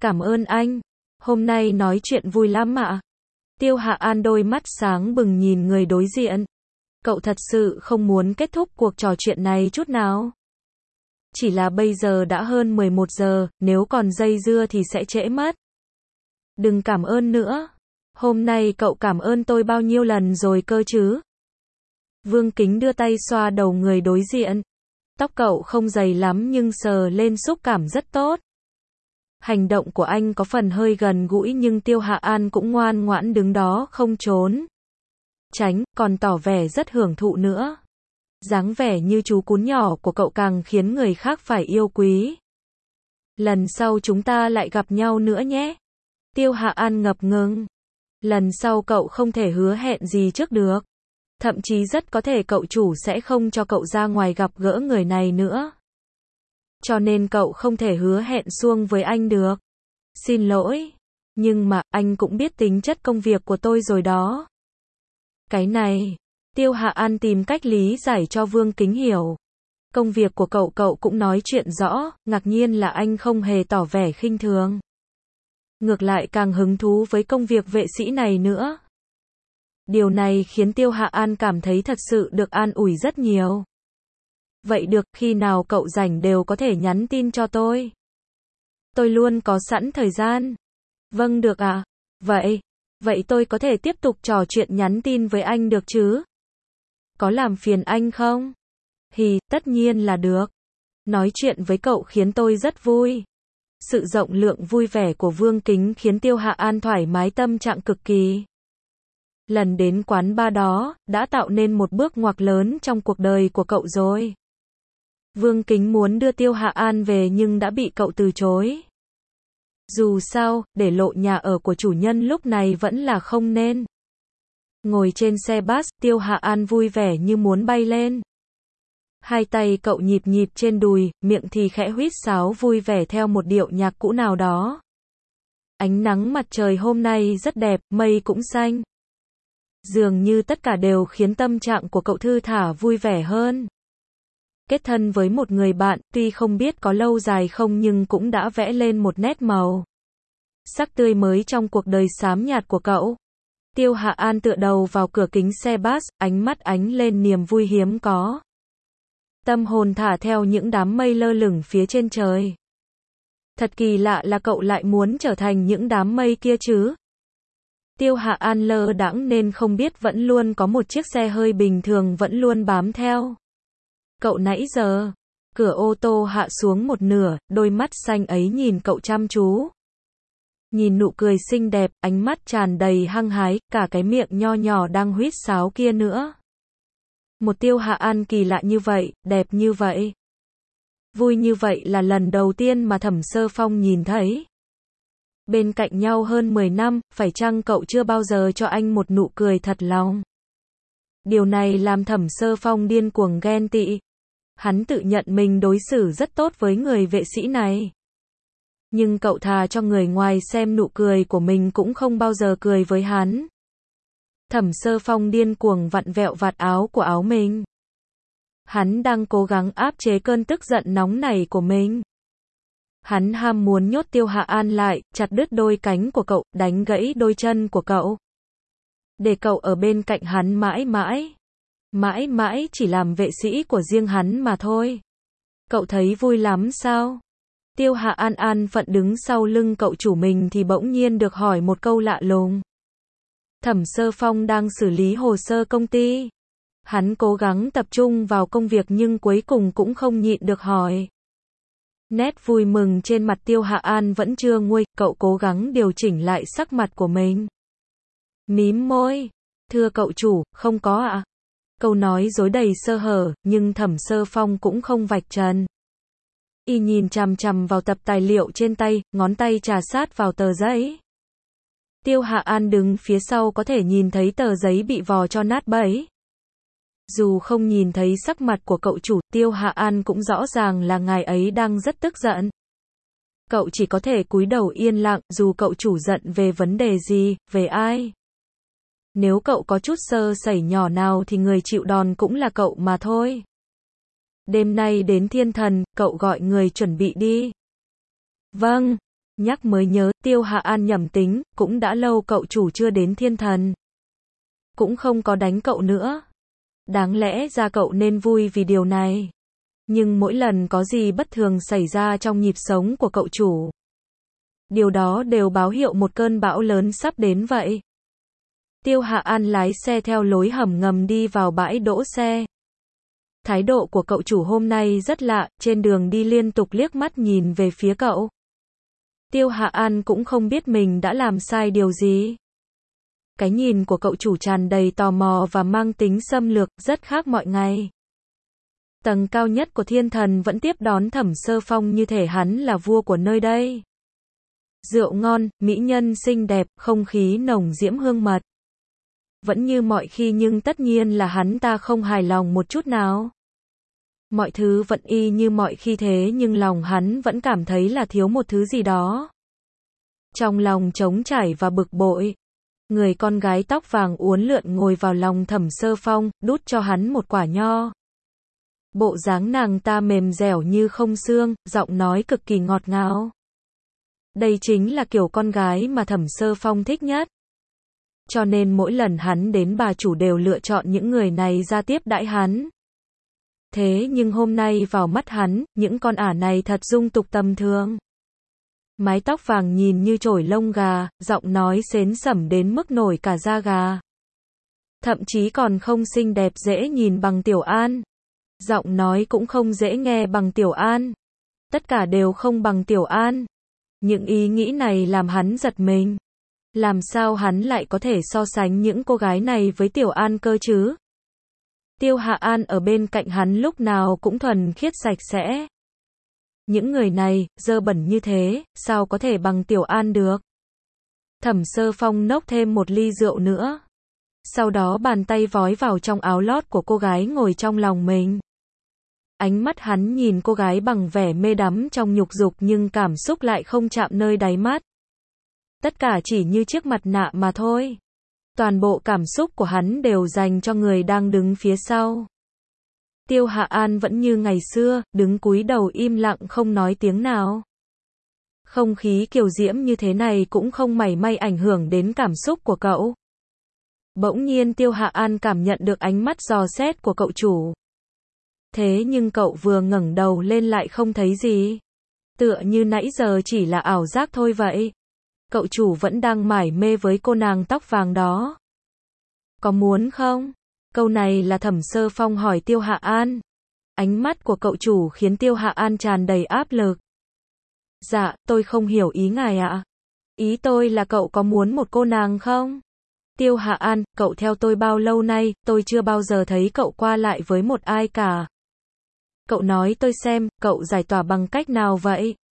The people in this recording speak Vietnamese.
Cảm ơn anh. Hôm nay nói chuyện vui lắm ạ. Tiêu Hạ An đôi mắt sáng bừng nhìn người đối diện. Cậu thật sự không muốn kết thúc cuộc trò chuyện này chút nào. Chỉ là bây giờ đã hơn 11 giờ, nếu còn dây dưa thì sẽ trễ mất. Đừng cảm ơn nữa. Hôm nay cậu cảm ơn tôi bao nhiêu lần rồi cơ chứ? Vương Kính đưa tay xoa đầu người đối diện. Tóc cậu không dày lắm nhưng sờ lên xúc cảm rất tốt. Hành động của anh có phần hơi gần gũi nhưng Tiêu Hạ An cũng ngoan ngoãn đứng đó không trốn tránh, còn tỏ vẻ rất hưởng thụ nữa. Dáng vẻ như chú cún nhỏ của cậu càng khiến người khác phải yêu quý. Lần sau chúng ta lại gặp nhau nữa nhé. Tiêu Hạ An ngập ngừng. Lần sau cậu không thể hứa hẹn gì trước được. Thậm chí rất có thể cậu chủ sẽ không cho cậu ra ngoài gặp gỡ người này nữa. Cho nên cậu không thể hứa hẹn suông với anh được. Xin lỗi. Nhưng mà, anh cũng biết tính chất công việc của tôi rồi đó. Cái này, Tiêu Hạ An tìm cách lý giải cho Vương Kính hiểu. Công việc của cậu cũng nói chuyện rõ, ngạc nhiên là anh không hề tỏ vẻ khinh thường. Ngược lại càng hứng thú với công việc vệ sĩ này nữa. Điều này khiến Tiêu Hạ An cảm thấy thật sự được an ủi rất nhiều. Vậy được, khi nào cậu rảnh đều có thể nhắn tin cho tôi. Tôi luôn có sẵn thời gian. Vâng được ạ. Vậy tôi có thể tiếp tục trò chuyện nhắn tin với anh được chứ? Có làm phiền anh không? Tất nhiên là được. Nói chuyện với cậu khiến tôi rất vui. Sự rộng lượng vui vẻ của Vương Kính khiến Tiêu Hạ An thoải mái tâm trạng cực kỳ. Lần đến quán bar đó, đã tạo nên một bước ngoặt lớn trong cuộc đời của cậu rồi. Vương Kính muốn đưa Tiêu Hạ An về nhưng đã bị cậu từ chối. Dù sao, để lộ nhà ở của chủ nhân lúc này vẫn là không nên. Ngồi trên xe bus, Tiêu Hạ An vui vẻ như muốn bay lên. Hai tay cậu nhịp nhịp trên đùi, miệng thì khẽ huýt sáo vui vẻ theo một điệu nhạc cũ nào đó. Ánh nắng mặt trời hôm nay rất đẹp, mây cũng xanh. Dường như tất cả đều khiến tâm trạng của cậu thư thả vui vẻ hơn. Kết thân với một người bạn, tuy không biết có lâu dài không nhưng cũng đã vẽ lên một nét màu sắc tươi mới trong cuộc đời xám nhạt của cậu. Tiêu Hạ An tựa đầu vào cửa kính xe bus, ánh mắt ánh lên niềm vui hiếm có. Tâm hồn thả theo những đám mây lơ lửng phía trên trời. Thật kỳ lạ là cậu lại muốn trở thành những đám mây kia chứ. Tiêu Hạ An lơ đãng nên không biết vẫn luôn có một chiếc xe hơi bình thường vẫn luôn bám theo cậu nãy giờ. Cửa ô tô hạ xuống một nửa, đôi mắt xanh ấy nhìn cậu chăm chú. Nhìn nụ cười xinh đẹp, ánh mắt tràn đầy hăng hái, cả cái miệng nho nhỏ đang huýt sáo kia nữa. Một Tiêu Hạ An kỳ lạ như vậy, đẹp như vậy, vui như vậy là lần đầu tiên mà Thẩm Sơ Phong nhìn thấy. Bên cạnh nhau hơn 10 năm, phải chăng cậu chưa bao giờ cho anh một nụ cười thật lòng? Điều này làm Thẩm Sơ Phong điên cuồng ghen tị. Hắn tự nhận mình đối xử rất tốt với người vệ sĩ này. Nhưng cậu thà cho người ngoài xem nụ cười của mình cũng không bao giờ cười với hắn. Thẩm Sơ Phong điên cuồng vặn vẹo vạt áo của áo mình. Hắn đang cố gắng áp chế cơn tức giận nóng nảy của mình. Hắn ham muốn nhốt Tiêu Hạ An lại, chặt đứt đôi cánh của cậu, đánh gãy đôi chân của cậu. Để cậu ở bên cạnh hắn mãi mãi. Mãi mãi chỉ làm vệ sĩ của riêng hắn mà thôi. Cậu thấy vui lắm sao? Tiêu Hạ An an phận đứng sau lưng cậu chủ mình thì bỗng nhiên được hỏi một câu lạ lùng. Thẩm Sơ Phong đang xử lý hồ sơ công ty. Hắn cố gắng tập trung vào công việc nhưng cuối cùng cũng không nhịn được hỏi. Nét vui mừng trên mặt Tiêu Hạ An vẫn chưa nguôi, cậu cố gắng điều chỉnh lại sắc mặt của mình. Mím môi. Thưa cậu chủ, không có ạ. Câu nói dối đầy sơ hở, nhưng Thẩm Sơ Phong cũng không vạch trần. Y nhìn chằm chằm vào tập tài liệu trên tay, ngón tay chà sát vào tờ giấy. Tiêu Hạ An đứng phía sau có thể nhìn thấy tờ giấy bị vò cho nát bấy. Dù không nhìn thấy sắc mặt của cậu chủ, Tiêu Hạ An cũng rõ ràng là ngài ấy đang rất tức giận. Cậu chỉ có thể cúi đầu yên lặng, dù cậu chủ giận về vấn đề gì, về ai. Nếu cậu có chút sơ sẩy nhỏ nào thì người chịu đòn cũng là cậu mà thôi. Đêm nay đến thiên thần, cậu gọi người chuẩn bị đi. Vâng. Nhắc mới nhớ, Tiêu Hạ An nhẩm tính, cũng đã lâu cậu chủ chưa đến thiên thần. Cũng không có đánh cậu nữa. Đáng lẽ ra cậu nên vui vì điều này. Nhưng mỗi lần có gì bất thường xảy ra trong nhịp sống của cậu chủ, điều đó đều báo hiệu một cơn bão lớn sắp đến vậy. Tiêu Hạ An lái xe theo lối hầm ngầm đi vào bãi đỗ xe. Thái độ của cậu chủ hôm nay rất lạ, trên đường đi liên tục liếc mắt nhìn về phía cậu. Tiêu Hạ An cũng không biết mình đã làm sai điều gì. Cái nhìn của cậu chủ tràn đầy tò mò và mang tính xâm lược, rất khác mọi ngày. Tầng cao nhất của thiên thần vẫn tiếp đón Thẩm Sơ Phong như thể hắn là vua của nơi đây. Rượu ngon, mỹ nhân xinh đẹp, không khí nồng diễm hương mật. Vẫn như mọi khi nhưng tất nhiên là hắn ta không hài lòng một chút nào. Mọi thứ vẫn y như mọi khi thế nhưng lòng hắn vẫn cảm thấy là thiếu một thứ gì đó. Trong lòng trống trải và bực bội, người con gái tóc vàng uốn lượn ngồi vào lòng Thẩm Sơ Phong, đút cho hắn một quả nho. Bộ dáng nàng ta mềm dẻo như không xương, giọng nói cực kỳ ngọt ngào. Đây chính là kiểu con gái mà Thẩm Sơ Phong thích nhất. Cho nên mỗi lần hắn đến bà chủ đều lựa chọn những người này ra tiếp đãi hắn. Thế nhưng hôm nay vào mắt hắn, những con ả này thật dung tục tầm thường. Mái tóc vàng nhìn như chổi lông gà, giọng nói xến xẩm đến mức nổi cả da gà. Thậm chí còn không xinh đẹp dễ nhìn bằng Tiểu An. Giọng nói cũng không dễ nghe bằng Tiểu An. Tất cả đều không bằng Tiểu An. Những ý nghĩ này làm hắn giật mình. Làm sao hắn lại có thể so sánh những cô gái này với Tiểu An cơ chứ? Tiêu Hạ An ở bên cạnh hắn lúc nào cũng thuần khiết sạch sẽ. Những người này, dơ bẩn như thế, sao có thể bằng Tiểu An được? Thẩm Sơ Phong nốc thêm một ly rượu nữa. Sau đó bàn tay vói vào trong áo lót của cô gái ngồi trong lòng mình. Ánh mắt hắn nhìn cô gái bằng vẻ mê đắm trong nhục dục nhưng cảm xúc lại không chạm nơi đáy mắt. Tất cả chỉ như chiếc mặt nạ mà thôi. Toàn bộ cảm xúc của hắn đều dành cho người đang đứng phía sau. Tiêu Hạ An vẫn như ngày xưa, đứng cúi đầu im lặng không nói tiếng nào. Không khí kiều diễm như thế này cũng không mảy may ảnh hưởng đến cảm xúc của cậu. Bỗng nhiên Tiêu Hạ An cảm nhận được ánh mắt dò xét của cậu chủ. Thế nhưng cậu vừa ngẩng đầu lên lại không thấy gì. Tựa như nãy giờ chỉ là ảo giác thôi vậy. Cậu chủ vẫn đang mải mê với cô nàng tóc vàng đó. Có muốn không? Câu này là Thẩm Sơ Phong hỏi Tiêu Hạ An. Ánh mắt của cậu chủ khiến Tiêu Hạ An tràn đầy áp lực. Dạ, tôi không hiểu ý ngài ạ. Ý tôi là cậu có muốn một cô nàng không? Tiêu Hạ An, cậu theo tôi bao lâu nay, tôi chưa bao giờ thấy cậu qua lại với một ai cả. Cậu nói tôi xem, cậu giải tỏa bằng cách nào vậy?